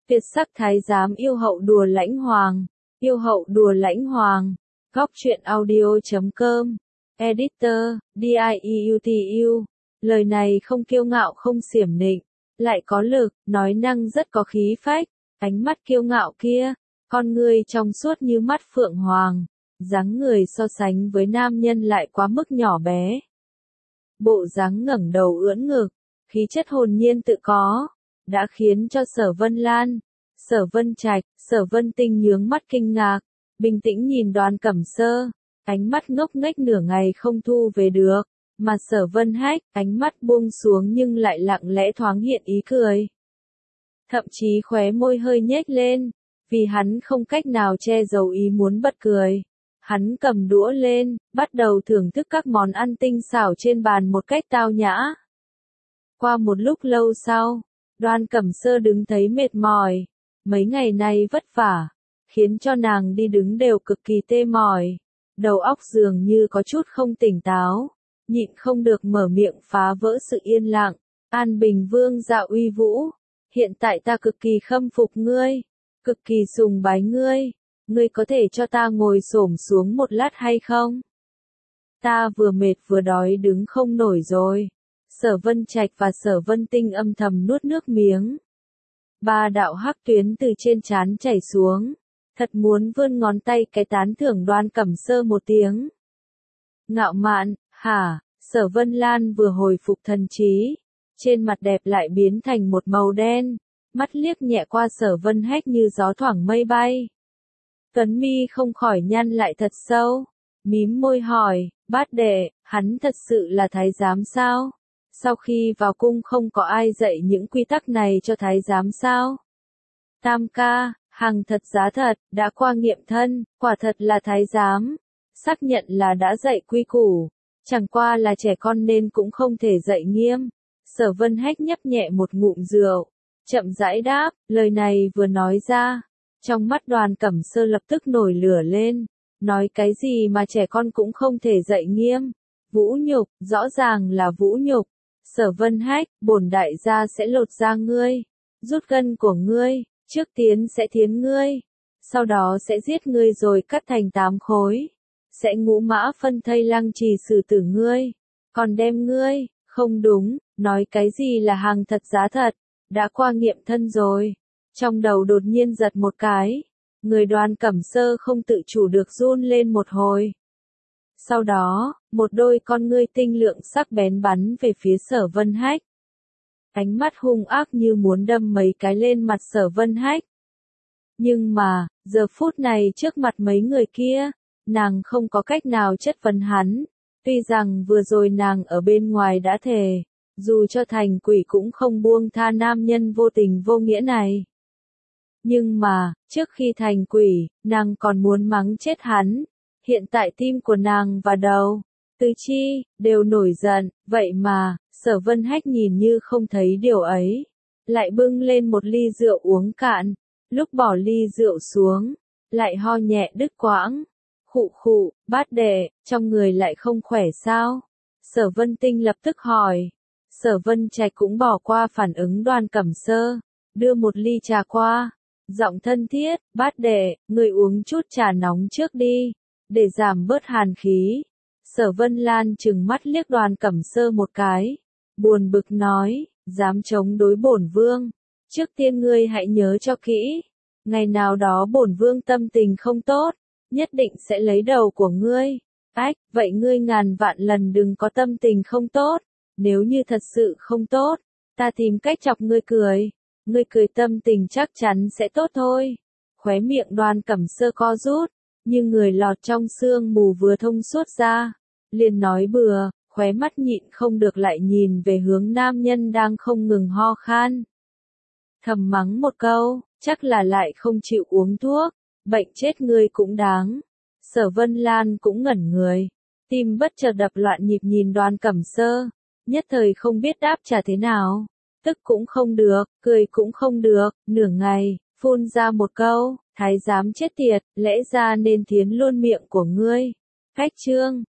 Tuyệt sắc thái giám yêu hậu đùa lãnh hoàng. Yêu hậu đùa lãnh hoàng. Góc truyện audio.com. Editor, DIEUTU. Lời này không kiêu ngạo không xiểm nịnh, lại có lực, nói năng rất có khí phách. Ánh mắt kiêu ngạo kia, con ngươi trong suốt như mắt phượng hoàng. Dáng người so sánh với nam nhân lại quá mức nhỏ bé. Bộ dáng ngẩng đầu ưỡn ngực, khí chất hồn nhiên tự có, đã khiến cho Sở Vân Lan, Sở Vân Trạch, Sở Vân Tinh nhướng mắt kinh ngạc, bình tĩnh nhìn Đoàn Cẩm Sơ, ánh mắt ngốc nghếch nửa ngày không thu về được, mà Sở Vân Hách, ánh mắt buông xuống nhưng lại lặng lẽ thoáng hiện ý cười. Thậm chí khóe môi hơi nhếch lên, vì hắn không cách nào che giấu ý muốn bật cười. Hắn cầm đũa lên, bắt đầu thưởng thức các món ăn tinh xảo trên bàn một cách tao nhã. Qua một lúc lâu sau, Đoan Cẩm Sơ đứng thấy mệt mỏi. Mấy ngày nay vất vả, khiến cho nàng đi đứng đều cực kỳ tê mỏi. Đầu óc dường như có chút không tỉnh táo, nhịn không được mở miệng phá vỡ sự yên lặng. An Bình Vương dạ uy vũ, hiện tại ta cực kỳ khâm phục ngươi, cực kỳ sùng bái ngươi. Ngươi có thể cho ta ngồi xổm xuống một lát hay không? Ta vừa mệt vừa đói đứng không nổi rồi. Sở Vân Trạch và Sở Vân Tinh âm thầm nuốt nước miếng. Ba đạo hắc tuyến từ trên trán chảy xuống. Thật muốn vươn ngón tay cái tán thưởng Đoan Cẩm Sơ một tiếng. Ngạo mạn, hả? Sở Vân Lan vừa hồi phục thần trí. Trên mặt đẹp lại biến thành một màu đen. Mắt liếc nhẹ qua Sở Vân Hách như gió thoảng mây bay. Tuấn mi không khỏi nhăn lại thật sâu, mím môi hỏi, bát đệ, hắn thật sự là thái giám sao? Sau khi vào cung không có ai dạy những quy tắc này cho thái giám sao? Tam ca, hàng thật giá thật, đã qua nghiệm thân, quả thật là thái giám, xác nhận là đã dạy quy củ, chẳng qua là trẻ con nên cũng không thể dạy nghiêm. Sở Vân Hách nhấp nhẹ một ngụm rượu, chậm rãi đáp, lời này vừa nói ra. Trong mắt Đoàn Cẩm Sơ lập tức nổi lửa lên, nói cái gì mà trẻ con cũng không thể dạy nghiêm, vũ nhục, rõ ràng là vũ nhục. Sở Vân Hách, bổn đại gia sẽ lột da ngươi, rút gân của ngươi, trước tiên sẽ thiến ngươi, sau đó sẽ giết ngươi rồi cắt thành 8 khối, sẽ ngũ mã phân thây lăng trì xử tử ngươi, còn đem ngươi, không đúng, nói cái gì là hàng thật giá thật, đã qua nghiệm thân rồi. Trong đầu đột nhiên giật một cái, người Đoàn Cẩm Sơ không tự chủ được run lên một hồi. Sau đó, một đôi con ngươi tinh lượng sắc bén bắn về phía Sở Vân Hách. Ánh mắt hung ác như muốn đâm mấy cái lên mặt Sở Vân Hách. Nhưng mà, giờ phút này trước mặt mấy người kia, nàng không có cách nào chất vấn hắn. Tuy rằng vừa rồi nàng ở bên ngoài đã thề, dù cho thành quỷ cũng không buông tha nam nhân vô tình vô nghĩa này. Nhưng mà, trước khi thành quỷ, nàng còn muốn mắng chết hắn. Hiện tại tim của nàng và đầu, tứ chi, đều nổi giận, vậy mà, Sở Vân Hách nhìn như không thấy điều ấy. Lại bưng lên một ly rượu uống cạn, lúc bỏ ly rượu xuống, lại ho nhẹ đứt quãng. Khụ khụ, bát đệ, trong người lại không khỏe sao? Sở Vân Tinh lập tức hỏi. Sở Vân Trạch cũng bỏ qua phản ứng Đoàn Cẩm Sơ, đưa một ly trà qua. Giọng thân thiết, bát đệ, người uống chút trà nóng trước đi, để giảm bớt hàn khí. Sở Vân Lan trừng mắt liếc Đoàn Cẩm Sơ một cái, buồn bực nói, dám chống đối bổn vương. Trước tiên ngươi hãy nhớ cho kỹ, ngày nào đó bổn vương tâm tình không tốt, nhất định sẽ lấy đầu của ngươi. Ách, vậy ngươi ngàn vạn lần đừng có tâm tình không tốt, nếu như thật sự không tốt, ta tìm cách chọc ngươi cười. Ngươi cười tâm tình chắc chắn sẽ tốt thôi. Khóe miệng Đoàn Cẩm Sơ co rút, như người lọt trong sương mù vừa thông suốt ra. Liền nói bừa, khóe mắt nhịn không được lại nhìn về hướng nam nhân đang không ngừng ho khan. Thầm mắng một câu, chắc là lại không chịu uống thuốc, bệnh chết ngươi cũng đáng. Sở Vân Lan cũng ngẩn người, tim bất chợt đập loạn nhịp nhìn Đoàn Cẩm Sơ, nhất thời không biết đáp trả thế nào. Tức cũng không được, cười cũng không được, nửa ngày, phun ra một câu, thái giám chết tiệt, lẽ ra nên thiến luôn miệng của ngươi. Cách chương